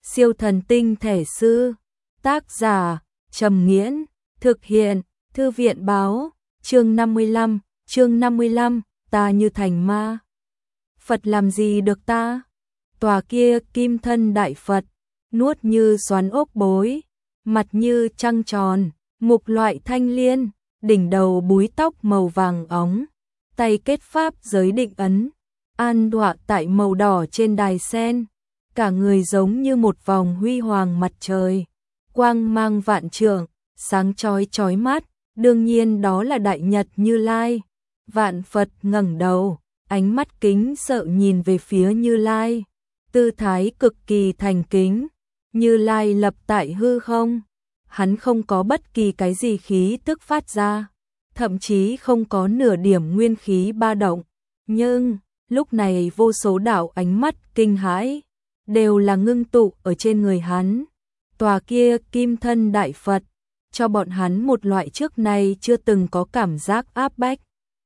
Siêu thần tinh thể sư. Tác giả Trầm Nghiễn. Thực hiện Thư viện báo. Chương 55, ta như thành ma. Phật làm gì được ta? Tòa kia kim thân đại Phật, nuốt như xoắn ốc bối, mặt như trăng tròn, mục loại thanh liên, đỉnh đầu búi tóc màu vàng óng, tay kết pháp giới định ấn, an đọa tại màu đỏ trên đài sen, cả người giống như một vòng huy hoàng mặt trời, quang mang vạn trượng, sáng chói chói mắt, đương nhiên đó là Đại Nhật Như Lai. Vạn Phật ngẩng đầu, ánh mắt kính sợ nhìn về phía Như Lai, tư thái cực kỳ thành kính. Như Lai lập tại hư không, hắn không có bất kỳ cái gì khí tức phát ra, thậm chí không có nửa điểm nguyên khí ba động, nhưng lúc này vô số đạo ánh mắt kinh hãi đều là ngưng tụ ở trên người hắn. Tòa kia kim thân đại Phật cho bọn hắn một loại trước nay chưa từng có cảm giác áp bách.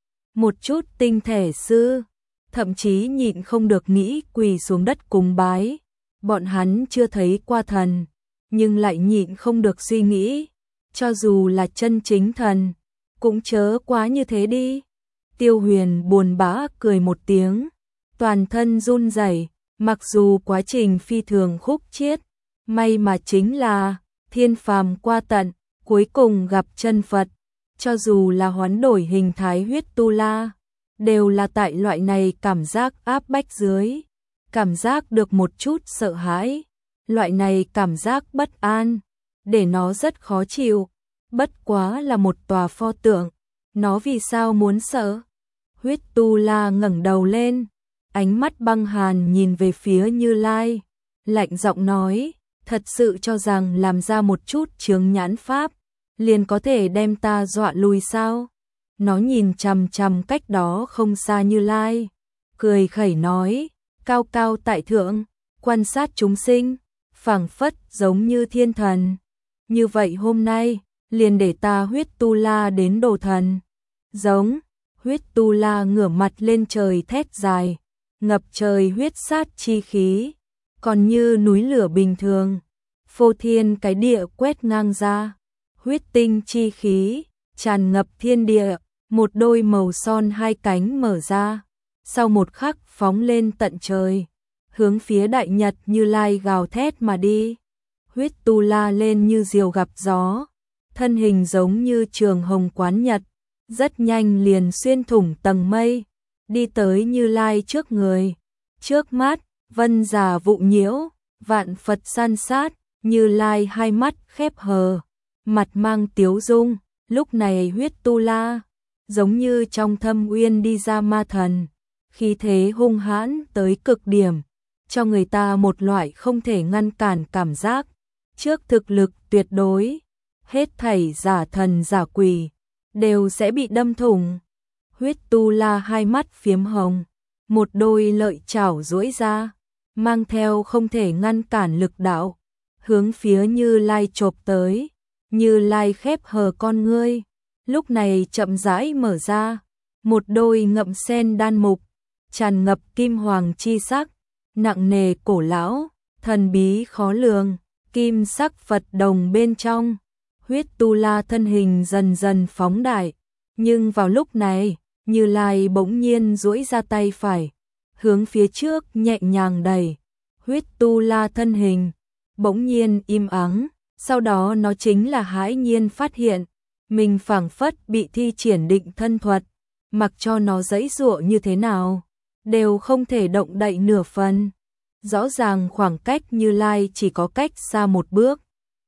Một chút tinh thể sư thậm chí nhịn không được nghĩ quỳ xuống đất cúng bái. Bọn hắn chưa thấy qua thần, nhưng lại nhịn không được suy nghĩ, cho dù là chân chính thần, cũng chớ quá như thế đi. Tiêu Huyền buồn bã cười một tiếng, toàn thân run rẩy, mặc dù quá trình phi thường khúc chiết, may mà chính là thiên phàm qua tận, cuối cùng gặp chân Phật, cho dù là hoán đổi hình thái huyết tu la, đều là tại loại này cảm giác áp bách dưới. Cảm giác được một chút sợ hãi, loại này cảm giác bất an, để nó rất khó chịu, bất quá là một tòa pho tượng, nó vì sao muốn sợ? Huyết tu la ngẩng đầu lên, ánh mắt băng hàn nhìn về phía Như Lai, lạnh giọng nói, thật sự cho rằng làm ra một chút chướng nhãn pháp, liền có thể đem ta dọa lui sao? Nó nhìn chằm chằm cách đó không xa Như Lai, cười khẩy nói, cao cao tại thượng, quan sát chúng sinh, phảng phất giống như thiên thần. Như vậy hôm nay, liền để ta huyết tu la đến đồ thần. Giống, huyết tu la ngửa mặt lên trời thét dài, ngập trời huyết sát chi khí, còn như núi lửa bình thường, phô thiên cái địa quét ngang ra, huyết tinh chi khí, tràn ngập thiên địa, một đôi màu son hai cánh mở ra. Sau một khắc phóng lên tận trời, hướng phía Đại Nhật Như Lai gào thét mà đi. Huyết tu la lên như diều gặp gió, thân hình giống như trường hồng quán nhật, rất nhanh liền xuyên thủng tầng mây, đi tới Như Lai trước người. Trước mắt, vân giả vụ nhiễu, vạn Phật san sát, Như Lai hai mắt khép hờ, mặt mang tiếu dung, lúc này huyết tu la, giống như trong thâm uyên đi ra ma thần. Khí thế hung hãn tới cực điểm, cho người ta một loại không thể ngăn cản cảm giác. Trước thực lực tuyệt đối, hết thảy giả thần giả quỷ đều sẽ bị đâm thủng. Huyết tu la hai mắt phiếm hồng, một đôi lợi chảo duỗi ra, mang theo không thể ngăn cản lực đạo, hướng phía Như Lai chộp tới. Như Lai khép hờ con ngươi, lúc này chậm rãi mở ra, một đôi ngậm sen đan mục, tràn ngập kim hoàng chi sắc, nặng nề cổ lão, thần bí khó lường, kim sắc Phật đồng bên trong. Huyết tu la thân hình dần dần phóng đại, nhưng vào lúc này, Như Lai bỗng nhiên duỗi ra tay phải, hướng phía trước nhẹ nhàng đẩy. Huyết tu la thân hình bỗng nhiên im ắng, sau đó nó chính là hãi nhiên phát hiện, mình phảng phất bị thi triển định thân thuật, mặc cho nó giãy giụa như thế nào, đều không thể động đậy nửa phần. Rõ ràng khoảng cách Như Lai chỉ có cách xa một bước.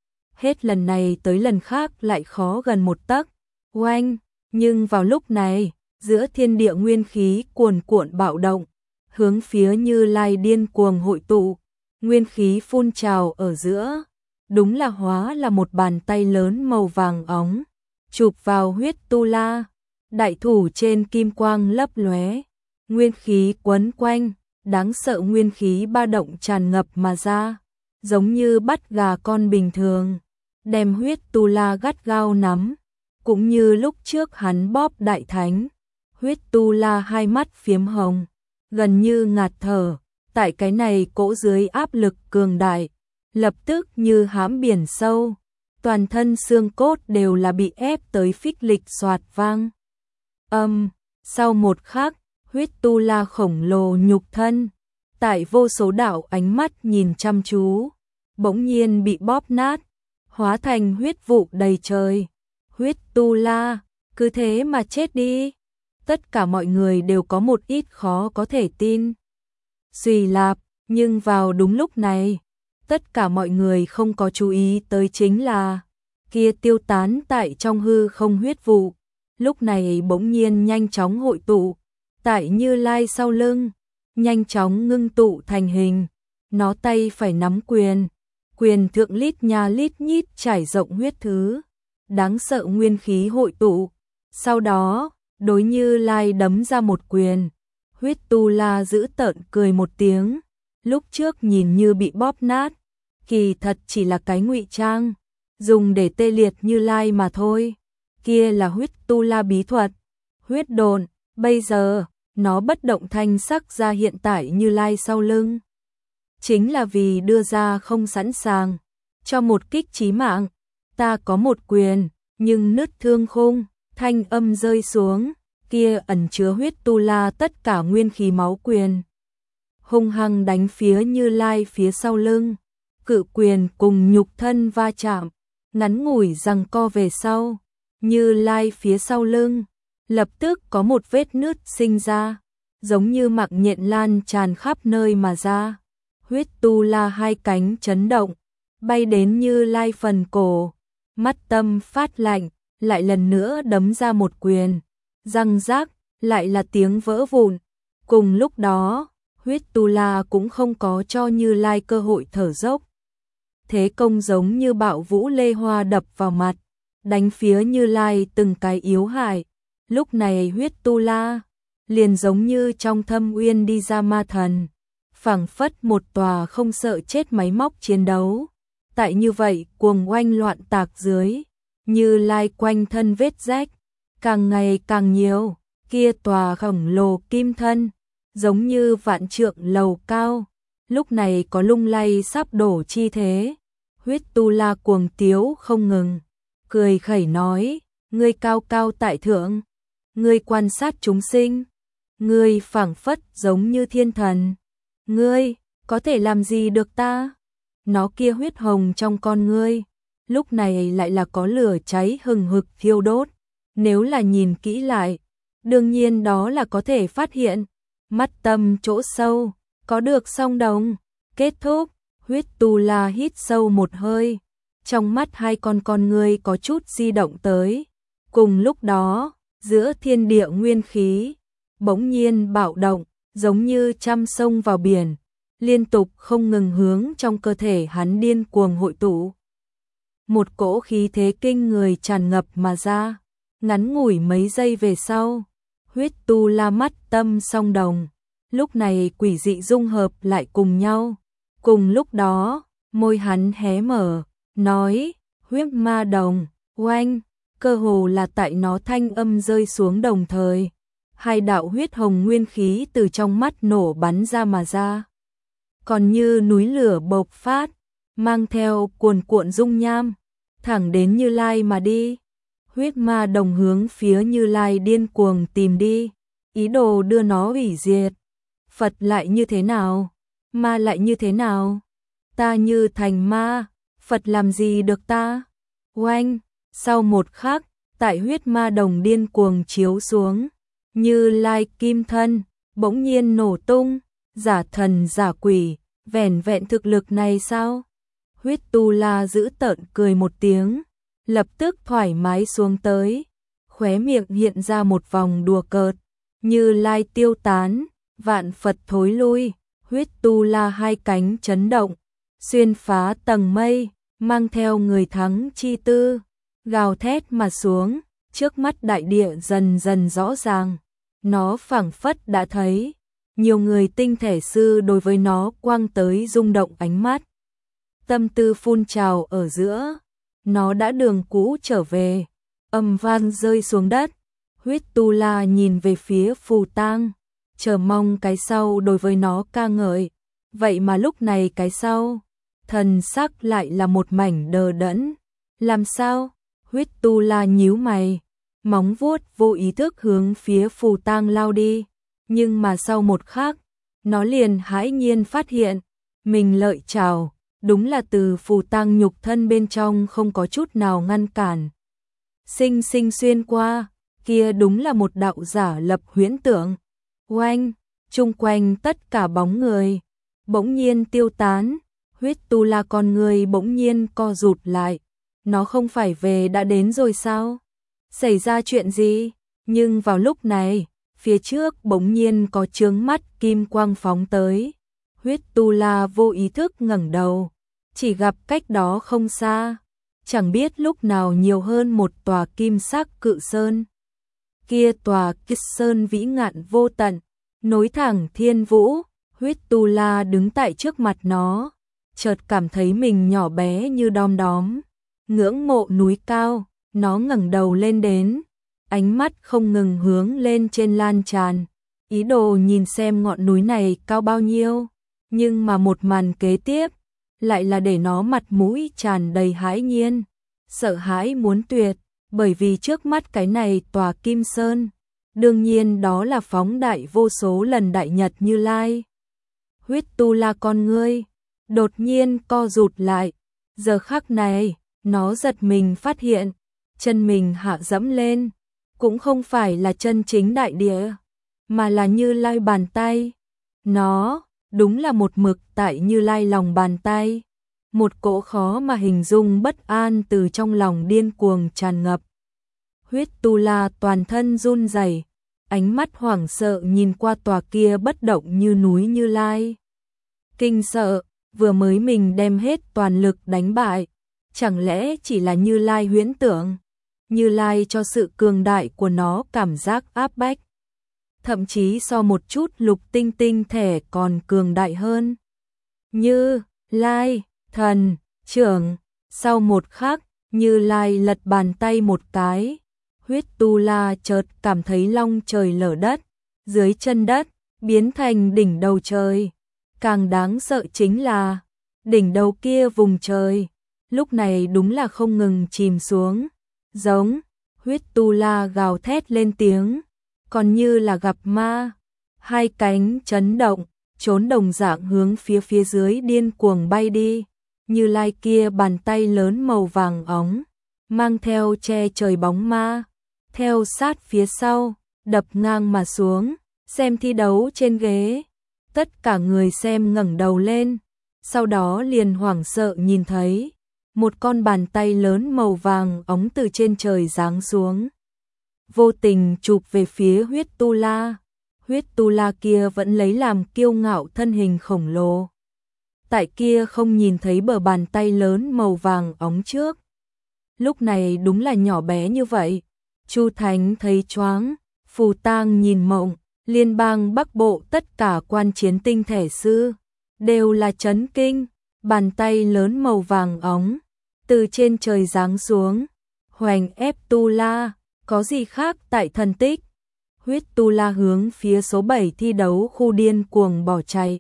Hết lần này tới lần khác lại khó gần một tấc. Oanh, nhưng vào lúc này, giữa thiên địa nguyên khí cuồn cuộn bạo động, hướng phía Như Lai điên cuồng hội tụ, nguyên khí phun trào ở giữa, đúng là hóa là một bàn tay lớn màu vàng óng, chụp vào huyết tu la, đại thủ trên kim quang lấp lóe, nguyên khí quấn quanh, đáng sợ nguyên khí ba động tràn ngập mà ra, giống như bắt gà con bình thường, đem huyết tu la gắt gao nắm, cũng như lúc trước hắn bóp đại thánh. Huyết tu la hai mắt phiếm hồng, gần như ngạt thở, tại cái này cỗ dưới áp lực cường đại, lập tức như hãm biển sâu, toàn thân xương cốt đều là bị ép tới phích lịch xoạt vang. Sau một khắc, huyết tu la khổng lồ nhục thân, tại vô số đạo ánh mắt nhìn chăm chú, bỗng nhiên bị bóp nát, hóa thành huyết vụ đầy trời. Huyết tu la, cứ thế mà chết đi. Tất cả mọi người đều có một ít khó có thể tin. Xuy lạp, nhưng vào đúng lúc này, tất cả mọi người không có chú ý tới chính là kia tiêu tán tại trong hư không huyết vụ, lúc này bỗng nhiên nhanh chóng hội tụ, tại Như Lai sau lưng, nhanh chóng ngưng tụ thành hình. Nó tay phải nắm quyền, quyền thượng lít nha lít nhít trải rộng huyết thứ, đáng sợ nguyên khí hội tụ. Sau đó, đối Như Lai đấm ra một quyền. Huyết tu la giữ tợn cười một tiếng, lúc trước nhìn như bị bóp nát, kỳ thật chỉ là cái ngụy trang, dùng để tê liệt Như Lai mà thôi. Kia là huyết tu la bí thuật, huyết độn, bây giờ, nó bất động thanh sắc ra hiện tại Như Lai sau lưng. Chính là vì đưa ra không sẵn sàng, cho một kích chí mạng, ta có một quyền, nhưng nứt thương khung, thanh âm rơi xuống, kia ẩn chứa huyết tu la tất cả nguyên khí máu quyền. Hung hăng đánh phía Như Lai phía sau lưng, cự quyền cùng nhục thân va chạm, ngắn ngủi giằng co về sau, Như Lai phía sau lưng, lập tức có một vết nứt sinh ra, giống như mạng nhện lan tràn khắp nơi mà ra. Huyết tu la hai cánh chấn động, bay đến Như Lai phần cổ, mắt tâm phát lạnh, lại lần nữa đấm ra một quyền, răng rác, lại là tiếng vỡ vụn. Cùng lúc đó, huyết tu la cũng không có cho Như Lai cơ hội thở dốc. Thế công giống như bạo vũ lê hoa đập vào mặt, đánh phía Như Lai từng cái yếu hại. Lúc này huyết tu la, liền giống như trong thâm uyên đi ra ma thần, phảng phất một tòa không sợ chết máy móc chiến đấu. Tại như vậy cuồng oanh loạn tạc dưới, Như Lai quanh thân vết rách, càng ngày càng nhiều, kia tòa khổng lồ kim thân, giống như vạn trượng lầu cao, lúc này có lung lay sắp đổ chi thế. Huyết tu la cuồng tiếu không ngừng, cười khẩy nói, ngươi cao cao tại thượng, ngươi quan sát chúng sinh, ngươi phảng phất giống như thiên thần, ngươi có thể làm gì được ta? Nó kia huyết hồng trong con ngươi, lúc này lại là có lửa cháy hừng hực thiêu đốt. Nếu là nhìn kỹ lại, đương nhiên đó là có thể phát hiện, mắt tâm chỗ sâu, có được song đồng. Kết thúc, huyết tu la hít sâu một hơi, trong mắt hai con ngươi có chút di động tới. Cùng lúc đó, giữa thiên địa nguyên khí, bỗng nhiên bạo động, giống như trăm sông vào biển, liên tục không ngừng hướng trong cơ thể hắn điên cuồng hội tụ. Một cỗ khí thế kinh người tràn ngập mà ra, ngắn ngủi mấy giây về sau, huyết tu la mắt tâm song đồng, lúc này quỷ dị dung hợp lại cùng nhau. Cùng lúc đó, môi hắn hé mở, nói, huyết ma đồng, oanh, cơ hồ là tại nó thanh âm rơi xuống đồng thời. Hai đạo huyết hồng nguyên khí từ trong mắt nổ bắn ra mà ra. Còn như núi lửa bộc phát, mang theo cuồn cuộn dung nham, thẳng đến Như Lai mà đi. Huyết ma đồng hướng phía Như Lai điên cuồng tìm đi, ý đồ đưa nó hủy diệt. Phật lại như thế nào? Ma lại như thế nào? Ta như thành ma, Phật làm gì được ta? Oanh, sau một khắc, tại huyết ma đồng điên cuồng chiếu xuống, Như Lai kim thân, bỗng nhiên nổ tung, giả thần giả quỷ, vẻn vẹn thực lực này sao? Huyết tu la giữ tợn cười một tiếng, lập tức thoải mái xuống tới, khóe miệng hiện ra một vòng đùa cợt. Như Lai tiêu tán, vạn Phật thối lui, huyết tu la hai cánh chấn động, xuyên phá tầng mây, mang theo người thắng chi tư, gào thét mà xuống, trước mắt đại địa dần dần rõ ràng. Nó phảng phất đã thấy, nhiều người tinh thể sư đối với nó quang tới rung động ánh mắt. Tâm tư phun trào ở giữa, nó đã đường cũ trở về, âm vang rơi xuống đất. Huyết tu la nhìn về phía Phù Tang, chờ mong cái sau đối với nó ca ngợi. Vậy mà lúc này cái sau, thần sắc lại là một mảnh đờ đẫn. Làm sao? Huyết Tu La nhíu mày, móng vuốt vô ý thức hướng phía Phù Tang lao đi, nhưng mà sau một khắc, nó liền hãi nhiên phát hiện, mình lợi chảo, đúng là từ Phù Tang nhục thân bên trong không có chút nào ngăn cản. Sinh sinh xuyên qua, kia đúng là một đạo giả lập huyễn tượng. Oanh, chung quanh tất cả bóng người bỗng nhiên tiêu tán, Huyết Tu La con người bỗng nhiên co rụt lại. Nó không phải về đã đến rồi sao? Xảy ra chuyện gì? Nhưng vào lúc này, phía trước bỗng nhiên có chướng mắt kim quang phóng tới. Huyết Tu La vô ý thức ngẩng đầu, chỉ gặp cách đó không xa, chẳng biết lúc nào nhiều hơn một tòa kim sắc cự sơn. Kia tòa Kích Sơn vĩ ngạn vô tận, nối thẳng thiên vũ. Huyết Tu La đứng tại trước mặt nó, chợt cảm thấy mình nhỏ bé như đom đóm, ngưỡng mộ núi cao. Nó ngẩng đầu lên đến, ánh mắt không ngừng hướng lên trên lan tràn, ý đồ nhìn xem ngọn núi này cao bao nhiêu. Nhưng mà một màn kế tiếp lại là để nó mặt mũi tràn đầy hãi nhiên, sợ hãi muốn tuyệt, bởi vì trước mắt cái này tòa Kim Sơn, đương nhiên đó là phóng đại vô số lần Đại Nhật Như Lai. Huyết Tu La con ngươi đột nhiên co rụt lại, giờ khắc này, nó giật mình phát hiện, chân mình hạ dẫm lên, cũng không phải là chân chính đại địa, mà là Như Lai bàn tay. Nó, đúng là một mực tại Như Lai lòng bàn tay. Một cỗ khó mà hình dung bất an từ trong lòng điên cuồng tràn ngập. Huyết Tu La toàn thân run rẩy, ánh mắt hoảng sợ nhìn qua tòa kia bất động như núi Như Lai. Kinh sợ, vừa mới mình đem hết toàn lực đánh bại, chẳng lẽ chỉ là Như Lai huyễn tưởng? Như Lai cho sự cường đại của nó cảm giác áp bách, thậm chí so một chút lục tinh tinh thể còn cường đại hơn. Như Lai, thần, trưởng, sau một khắc, Như Lai lật bàn tay một cái, Huyết Tu La chợt cảm thấy long trời lở đất, dưới chân đất, biến thành đỉnh đầu trời. Càng đáng sợ chính là, đỉnh đầu kia vùng trời, lúc này đúng là không ngừng chìm xuống, giống. Huyết Tu La gào thét lên tiếng, còn như là gặp ma, hai cánh chấn động, trốn đồng dạng hướng phía dưới điên cuồng bay đi. Như Lai kia bàn tay lớn màu vàng óng, mang theo che trời bóng ma, theo sát phía sau, đập ngang mà xuống. Xem thi đấu trên ghế, tất cả người xem ngẩng đầu lên, sau đó liền hoảng sợ nhìn thấy một con bàn tay lớn màu vàng óng từ trên trời giáng xuống, vô tình chụp về phía Huyết Tu La. Huyết Tu La kia vẫn lấy làm kiêu ngạo thân hình khổng lồ, tại kia không nhìn thấy bờ bàn tay lớn màu vàng óng trước, lúc này đúng là nhỏ bé như vậy. Chu Thánh thấy choáng, Phù Tang nhìn mộng, liên bang Bắc Bộ tất cả quan chiến tinh thể sư đều là chấn kinh. Bàn tay lớn màu vàng óng từ trên trời giáng xuống, hoành ép Tu La, có gì khác tại thần tích. Huyết Tu La hướng phía số 7 thi đấu khu điên cuồng bỏ chạy,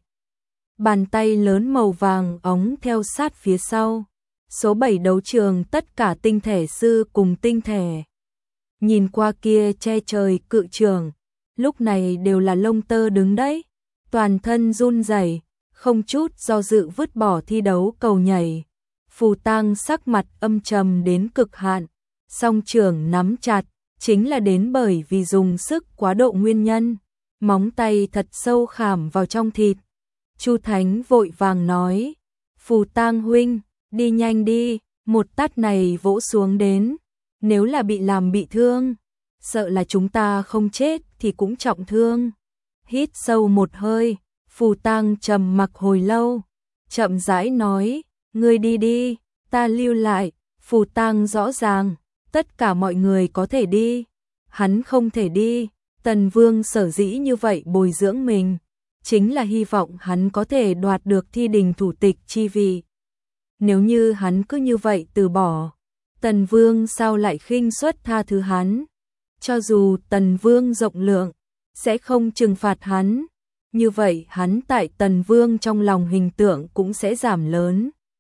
bàn tay lớn màu vàng óng theo sát phía sau. Số 7 đấu trường tất cả tinh thể sư cùng tinh thể, nhìn qua kia che trời cự trường, lúc này đều là lông tơ đứng đấy, toàn thân run rẩy, không chút do dự vứt bỏ thi đấu cầu nhảy. Phù Tang sắc mặt âm trầm đến cực hạn, song trưởng nắm chặt, chính là đến bởi vì dùng sức quá độ nguyên nhân, móng tay thật sâu khảm vào trong thịt. Chu Thánh vội vàng nói, Phù Tang huynh, đi nhanh đi, một tát này vỗ xuống đến, nếu là bị làm bị thương, sợ là chúng ta không chết thì cũng trọng thương. Hít sâu một hơi, Phù Tang trầm mặc hồi lâu, chậm rãi nói, ngươi đi đi, ta lưu lại. Phù Tang rõ ràng, tất cả mọi người có thể đi, hắn không thể đi. Tần Vương sở dĩ như vậy bồi dưỡng mình, chính là hy vọng hắn có thể đoạt được thi đình thủ tịch chi vị. Nếu như hắn cứ như vậy từ bỏ, Tần Vương sao lại khinh suất tha thứ hắn? Cho dù Tần Vương rộng lượng, sẽ không trừng phạt hắn, như vậy hắn tại Tần Vương trong lòng hình tượng cũng sẽ giảm lớn.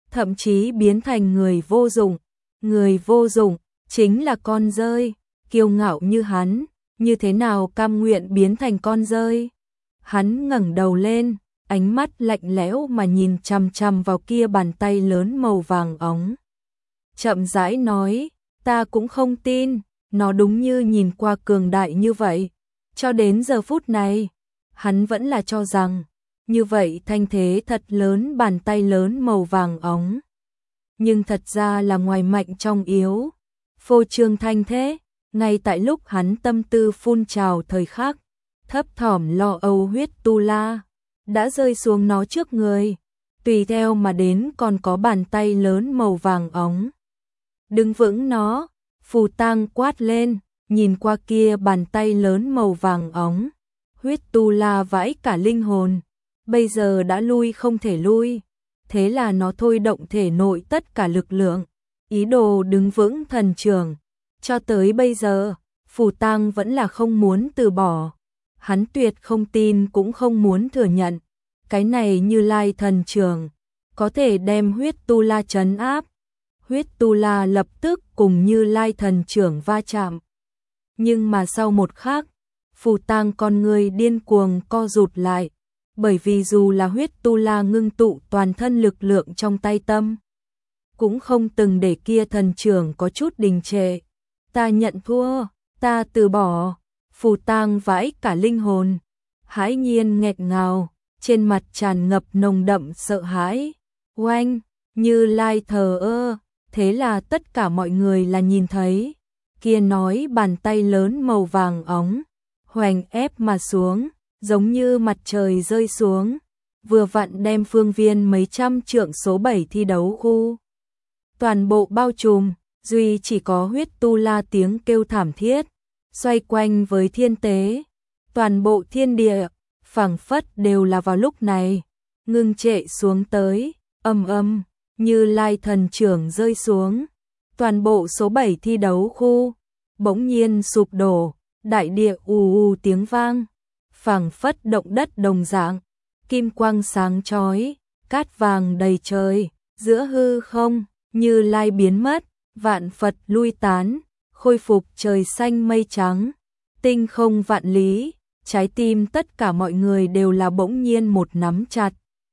thậm chí biến thành người vô dụng. Người vô dụng chính là con dơi, kiêu ngạo như hắn, như thế nào cam nguyện biến thành con dơi. Hắn ngẩng đầu lên, ánh mắt lạnh lẽo mà nhìn chằm chằm vào kia bàn tay lớn màu vàng óng. Chậm rãi nói, ta cũng không tin, nó đúng như nhìn qua cường đại như vậy. Cho đến giờ phút này, hắn vẫn là cho rằng, như vậy thanh thế thật lớn, bàn tay lớn màu vàng óng. Nhưng thật ra là ngoài mạnh trong yếu, phô trương thanh thế, ngay tại lúc hắn tâm tư phun trào thời khắc, thấp thỏm lo âu huyết tu la, đã rơi xuống nó trước người, tùy theo mà đến còn có bàn tay lớn màu vàng óng. Đứng vững nó, Phù Tang quát lên, nhìn qua kia bàn tay lớn màu vàng óng, huyết tu la vãi cả linh hồn, bây giờ đã lui không thể lui, thế là nó thôi động thể nội tất cả lực lượng, ý đồ đứng vững thần trường. Cho tới bây giờ, Phù Tang vẫn là không muốn từ bỏ, hắn tuyệt không tin cũng không muốn thừa nhận, cái này Như Lai thần trường, có thể đem huyết tu la trấn áp. Huyết tu la lập tức cùng Như Lai thần trưởng va chạm. Nhưng mà sau một khắc, Phù Tang con người điên cuồng co rụt lại, bởi vì dù là huyết tu la ngưng tụ toàn thân lực lượng trong tay tâm, cũng không từng để kia thần trưởng có chút đình trệ. Ta nhận thua, ta từ bỏ. Phù Tang vãi cả linh hồn, hãi nhiên nghẹt ngào, trên mặt tràn ngập nồng đậm sợ hãi. Oanh, Như Lai thờ ơ, thế là tất cả mọi người là nhìn thấy, kia nói bàn tay lớn màu vàng óng, hoành ép mà xuống, giống như mặt trời rơi xuống, vừa vặn đem phương viên mấy trăm trượng số 7 thi đấu khu toàn bộ bao trùm, duy chỉ có huyết tu la tiếng kêu thảm thiết, xoay quanh với thiên tế, toàn bộ thiên địa, phảng phất đều là vào lúc này, ngưng trệ xuống tới, ầm ầm, Như Lai thần trưởng rơi xuống, toàn bộ số 7 thi đấu khu, bỗng nhiên sụp đổ, đại địa ù ù tiếng vang, phảng phất động đất đồng dạng, kim quang sáng chói, cát vàng đầy trời, giữa hư không, Như Lai biến mất, vạn Phật lui tán, khôi phục trời xanh mây trắng, tinh không vạn lý, trái tim tất cả mọi người đều là bỗng nhiên một nắm chặt.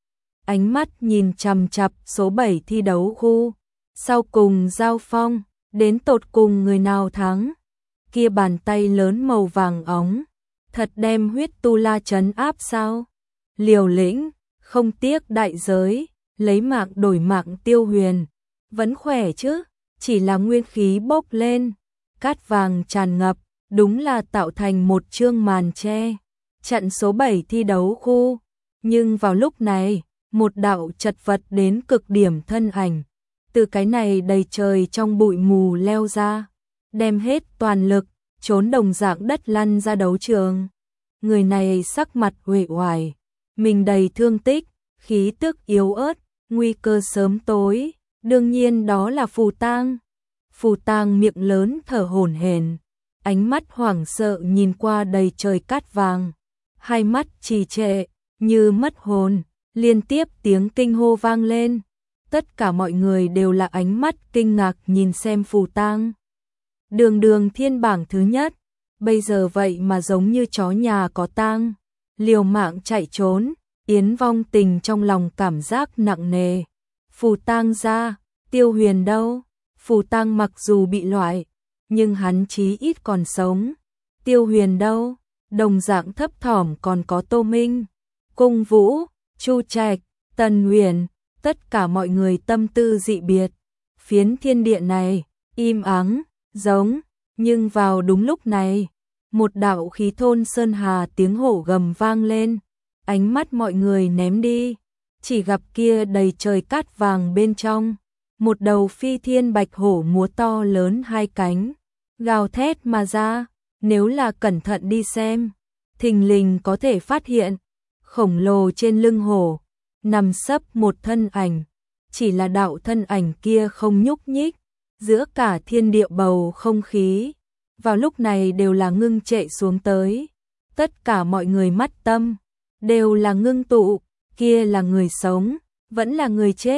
Ánh mắt nhìn chằm chằm số 7 thi đấu khu, sau cùng giao phong, đến tột cùng người nào thắng. Kia bàn tay lớn màu vàng óng, thật đem huyết tu la trấn áp sao? Liều lĩnh, không tiếc đại giới, lấy mạng đổi mạng Tiêu Huyền, vẫn khỏe chứ, chỉ là nguyên khí bốc lên, cát vàng tràn ngập, đúng là tạo thành một chương màn che, chặn số 7 thi đấu khu. Nhưng vào lúc này, một đạo chật vật đến cực điểm thân ảnh, từ cái này đầy trời trong bụi mù leo ra, đem hết toàn lực, trốn đồng dạng đất lăn ra đấu trường. Người này sắc mặt uể oải, mình đầy thương tích, khí tức yếu ớt, nguy cơ sớm tối, đương nhiên đó là Phù Tang. Phù Tang miệng lớn thở hổn hển, ánh mắt hoảng sợ nhìn qua đầy trời cát vàng, hai mắt trì trệ, như mất hồn, liên tiếp tiếng kinh hô vang lên. Tất cả mọi người đều là ánh mắt kinh ngạc nhìn xem Phù Tang. Đường đường thiên bảng thứ nhất, bây giờ vậy mà giống như chó nhà có tang, liều mạng chạy trốn, Yến Vong Tình trong lòng cảm giác nặng nề. Phù Tang ra, Tiêu Huyền đâu? Phù Tang mặc dù bị loại, nhưng hắn chí ít còn sống. Tiêu Huyền đâu? Đồng dạng thấp thỏm còn có Tô Minh, Cung Vũ, Chu Trạch, Tần Huyền, tất cả mọi người tâm tư dị biệt. Phiến thiên địa này, im ắng, giống, nhưng vào đúng lúc này, một đạo khí thôn sơn hà tiếng hổ gầm vang lên, ánh mắt mọi người ném đi, chỉ gặp kia đầy trời cát vàng bên trong, một đầu phi thiên bạch hổ múa to lớn hai cánh, gào thét mà ra, nếu là cẩn thận đi xem, thình lình có thể phát hiện, khổng lồ trên lưng hổ, nằm sấp một thân ảnh, chỉ là đạo thân ảnh kia không nhúc nhích, giữa cả thiên địa bầu không khí, vào lúc này đều là ngưng trệ xuống tới, tất cả mọi người mắt tâm, đều là ngưng tụ, kia là người sống, vẫn là người chết,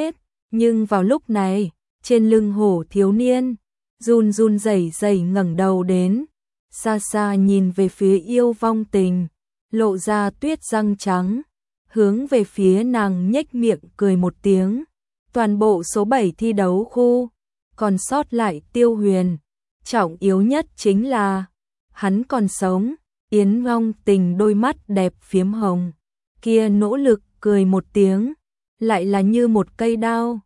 Nhưng vào lúc này, trên lưng hổ thiếu niên, run run rẩy rẩy ngẩng đầu đến, xa xa nhìn về phía Yêu Vong Tình, lộ ra tuyết răng trắng, hướng về phía nàng nhếch miệng cười một tiếng. Toàn bộ số 7 thi đấu khu, còn sót lại Tiêu Huyền. Trọng yếu nhất chính là, hắn còn sống. Yến Vong Tình đôi mắt đẹp phiếm hồng, kia nỗ lực cười một tiếng, lại là như một cây đao,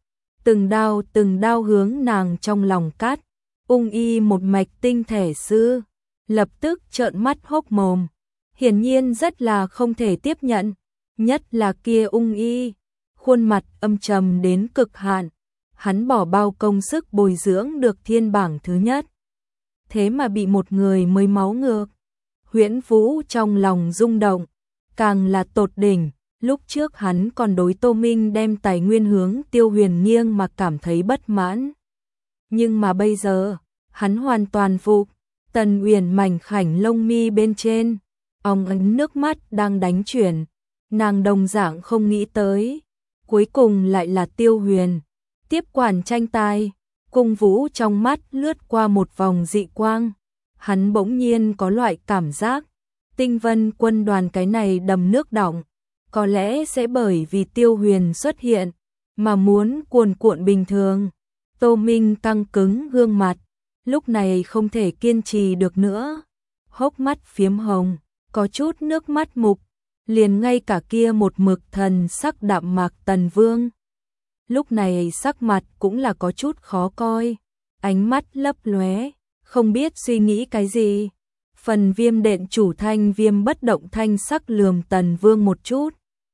từng đao hướng nàng trong lòng cắt. Ung Y một mạch tinh thể sư, lập tức trợn mắt hốc mồm, hiển nhiên rất là không thể tiếp nhận, nhất là kia Ung Y, khuôn mặt âm trầm đến cực hạn, hắn bỏ bao công sức bồi dưỡng được thiên bảng thứ nhất, thế mà bị một người mới máu ngược. Huyễn Vũ trong lòng rung động, càng là tột đỉnh, lúc trước hắn còn đối Tô Minh đem tài nguyên hướng Tiêu Huyền nghiêng mà cảm thấy bất mãn. Nhưng mà bây giờ, hắn hoàn toàn phục. Tần Uyển mảnh khảnh lông mi bên trên, óng ánh nước mắt đang đánh chuyển, nàng đồng dạng không nghĩ tới, cuối cùng lại là Tiêu Huyền. Tiếp quản tranh tài, Cung Vũ trong mắt lướt qua một vòng dị quang, hắn bỗng nhiên có loại cảm giác, Tinh Vân quân đoàn cái này đầm nước đọng, có lẽ sẽ bởi vì Tiêu Huyền xuất hiện, mà muốn cuồn cuộn bình thường. Tô Minh căng cứng gương mặt, lúc này không thể kiên trì được nữa, hốc mắt phiếm hồng, có chút nước mắt mục, liền ngay cả kia một mực thần sắc đạm mạc Tần Vương. Lúc này sắc mặt cũng là có chút khó coi, ánh mắt lấp lóe, không biết suy nghĩ cái gì. Phần Viêm Đện chủ Thanh Viêm bất động thanh sắc lườm Tần Vương một chút.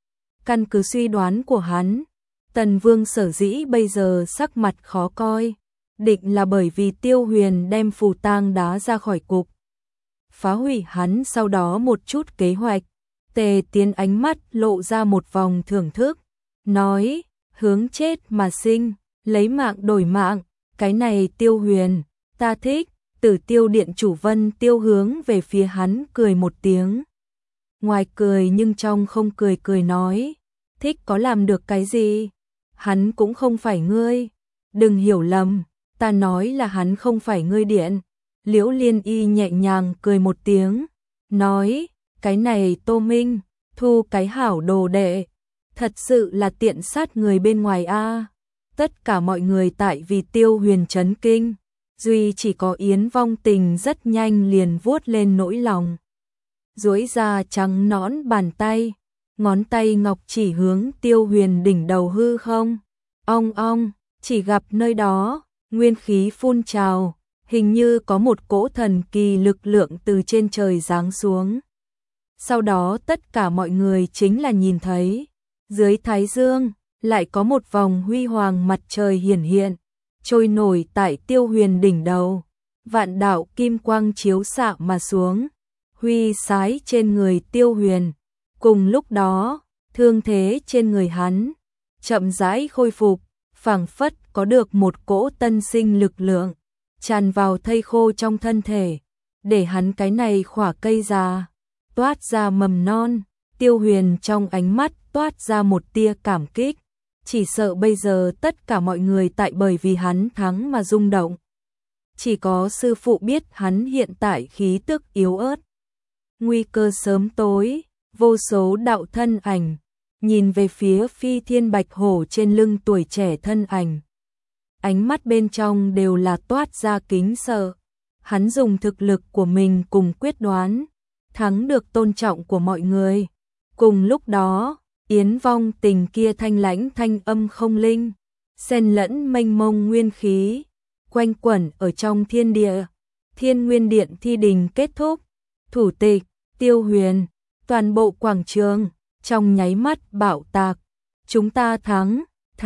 Căn cứ suy đoán của hắn, Tần Vương sở dĩ bây giờ sắc mặt khó coi, định là bởi vì Tiêu Huyền đem phù tang đá ra khỏi cục, phá hủy hắn sau đó một chút kế hoạch. Tề Tiến ánh mắt lộ ra một vòng thưởng thức, nói, hướng chết mà sinh, lấy mạng đổi mạng, cái này Tiêu Huyền, ta thích. Tử Tiêu Điện chủ Vân Tiêu hướng về phía hắn cười một tiếng. Ngoài cười nhưng trong không cười cười nói, thích có làm được cái gì? Hắn cũng không phải ngươi. Đừng hiểu lầm, ta nói là hắn không phải ngươi điện. Liễu Liên Y nhẹ nhàng cười một tiếng, nói, cái này Tô Minh, thu cái hảo đồ đệ. Thật sự là tiện sát người bên ngoài a. Tất cả mọi người tại vì Tiêu Huyền chấn kinh. Duy chỉ có Yến Vong Tình rất nhanh liền vuốt lên nỗi lòng. Duỗi ra trắng nõn bàn tay, ngón tay ngọc chỉ hướng Tiêu Huyền đỉnh đầu hư không. Ong ong, chỉ gặp nơi đó, nguyên khí phun trào, hình như có một cỗ thần kỳ lực lượng từ trên trời giáng xuống. Sau đó tất cả mọi người chính là nhìn thấy, dưới thái dương, lại có một vòng huy hoàng mặt trời hiển hiện. Trôi nổi tại Tiêu Huyền đỉnh đầu, vạn đạo kim quang chiếu xạ mà xuống, huy sái trên người Tiêu Huyền. Cùng lúc đó, thương thế trên người hắn chậm rãi khôi phục, phảng phất có được một cỗ tân sinh lực lượng tràn vào thây khô trong thân thể, để hắn cái này khỏa cây già toát ra mầm non. Tiêu Huyền trong ánh mắt toát ra một tia cảm kích. Chỉ sợ bây giờ tất cả mọi người tại bởi vì hắn thắng mà rung động. Chỉ có sư phụ biết hắn hiện tại khí tức yếu ớt. Nguy cơ sớm tối, vô số đạo thân ảnh, nhìn về phía Phi Thiên Bạch Hổ trên lưng tuổi trẻ thân ảnh. Ánh mắt bên trong đều là toát ra kính sợ. Hắn dùng thực lực của mình cùng quyết đoán, thắng được tôn trọng của mọi người. Cùng lúc đó, Yến Vong Tình kia thanh lãnh thanh âm không linh, xen lẫn mênh mông nguyên khí, quanh quẩn ở trong thiên địa. Thiên Nguyên Điện thi đình kết thúc, thủ tịch, Tiêu Huyền, toàn bộ quảng trường, trong nháy mắt bạo tạc. Chúng ta thắng,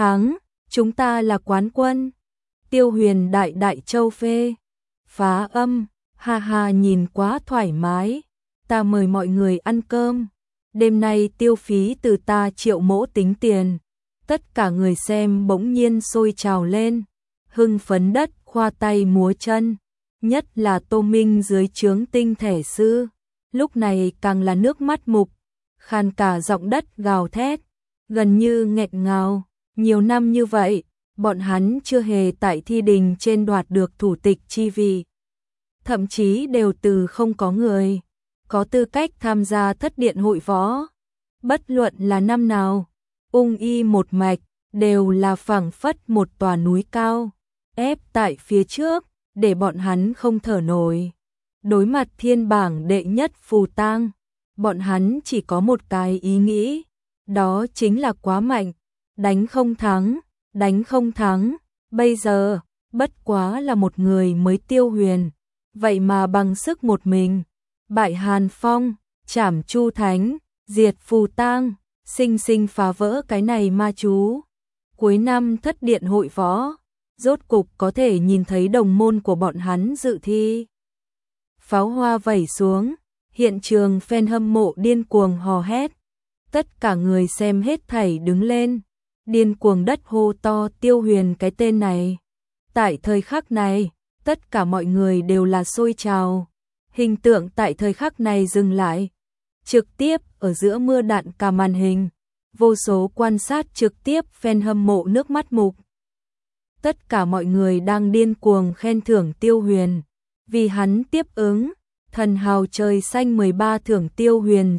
chúng ta là quán quân. Tiêu Huyền đại đại châu phê, phá âm, ha ha nhìn quá thoải mái, ta mời mọi người ăn cơm. Đêm nay tiêu phí từ ta triệu mỗ tính tiền. Tất cả người xem bỗng nhiên sôi trào lên, hưng phấn đất khoa tay múa chân. Nhất là Tô Minh dưới trướng tinh thể sư, lúc này càng là nước mắt mục, khan cả giọng đất gào thét, gần như nghẹn ngào. Nhiều năm như vậy, bọn hắn chưa hề tại thi đình trên đoạt được thủ tịch chi vị. Thậm chí đều từ không có người có tư cách tham gia thất điện hội võ. Bất luận là năm nào, ung y một mạch, đều là phảng phất một tòa núi cao, ép tại phía trước, để bọn hắn không thở nổi. Đối mặt thiên bảng đệ nhất Phù Tang, bọn hắn chỉ có một cái ý nghĩ, đó chính là quá mạnh, đánh không thắng, đánh không thắng. Bây giờ, bất quá là một người mới Tiêu Huyền, vậy mà bằng sức một mình, bại Hàn Phong, trảm Chu Thánh, diệt Phù Tang, sinh sinh phá vỡ cái này ma chú. Cuối năm thất điện hội võ, rốt cục có thể nhìn thấy đồng môn của bọn hắn dự thi. Pháo hoa vẩy xuống, hiện trường fan hâm mộ điên cuồng hò hét. Tất cả người xem hết thảy đứng lên, điên cuồng đất hô to Tiêu Huyền cái tên này. Tại thời khắc này, tất cả mọi người đều là sôi trào. Hình tượng tại thời khắc này dừng lại. Trực tiếp ở giữa mưa đạn cả màn hình, vô số quan sát trực tiếp fan hâm mộ nước mắt mục. Tất cả mọi người đang điên cuồng khen thưởng Tiêu Huyền, vì hắn tiếp ứng thần hào trời xanh 13 thưởng Tiêu Huyền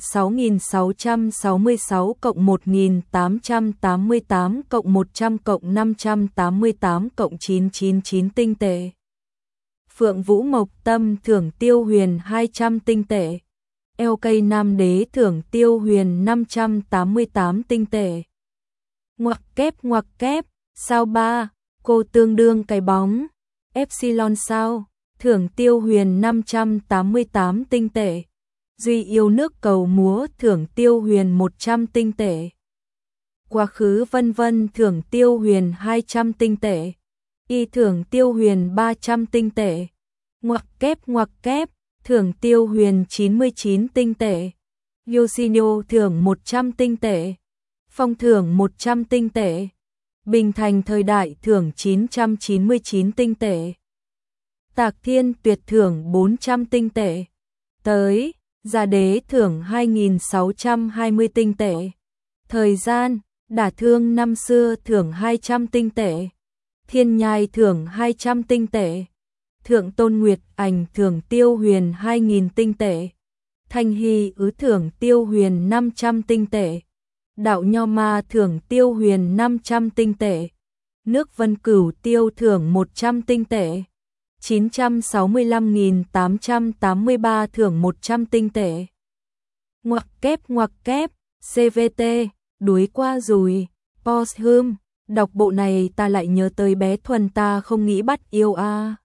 6.666 cộng 1.888 cộng 100 cộng 588 cộng 999 tinh tệ. Phượng Vũ Mộc Tâm thưởng Tiêu Huyền 200 tinh tệ. LK Nam Đế thưởng Tiêu Huyền 588 tinh tệ. Ngoặc kép, sao ba, cô tương đương cái bóng. Epsilon sao, thưởng Tiêu Huyền 588 tinh tệ. Duy yêu nước cầu múa thưởng Tiêu Huyền 100 tinh tệ. Quá khứ vân vân thưởng Tiêu Huyền 200 tinh tệ. Y thưởng Tiêu Huyền 300 tinh tệ. Ngoặc kép, thưởng Tiêu Huyền 99 tinh tệ. Yoshino thưởng 100 tinh tệ. Phong thưởng 100 tinh tệ. Bình Thành thời đại thưởng 999 tinh tệ. Tạc Thiên Tuyệt thưởng 400 tinh tệ. Tới, Gia Đế thưởng 2620 tinh tệ. Thời gian, Đả Thương năm xưa thưởng 200 tinh tệ. Thiên Nhai thưởng 200 tinh tệ. Thượng Tôn Nguyệt Ảnh thưởng Tiêu Huyền 2000 tinh tệ. Thanh Hy ứ thưởng Tiêu Huyền 500 tinh tệ. Đạo Nho Ma thưởng Tiêu Huyền 500 tinh tệ. Nước Vân Cửu Tiêu thưởng 100 tinh tệ. 965.883 thưởng 100 tinh tệ. Ngoặc kép, CVT, đuối qua rồi, Posthum, đọc bộ này ta lại nhớ tới bé Thuần ta không nghĩ bắt yêu a.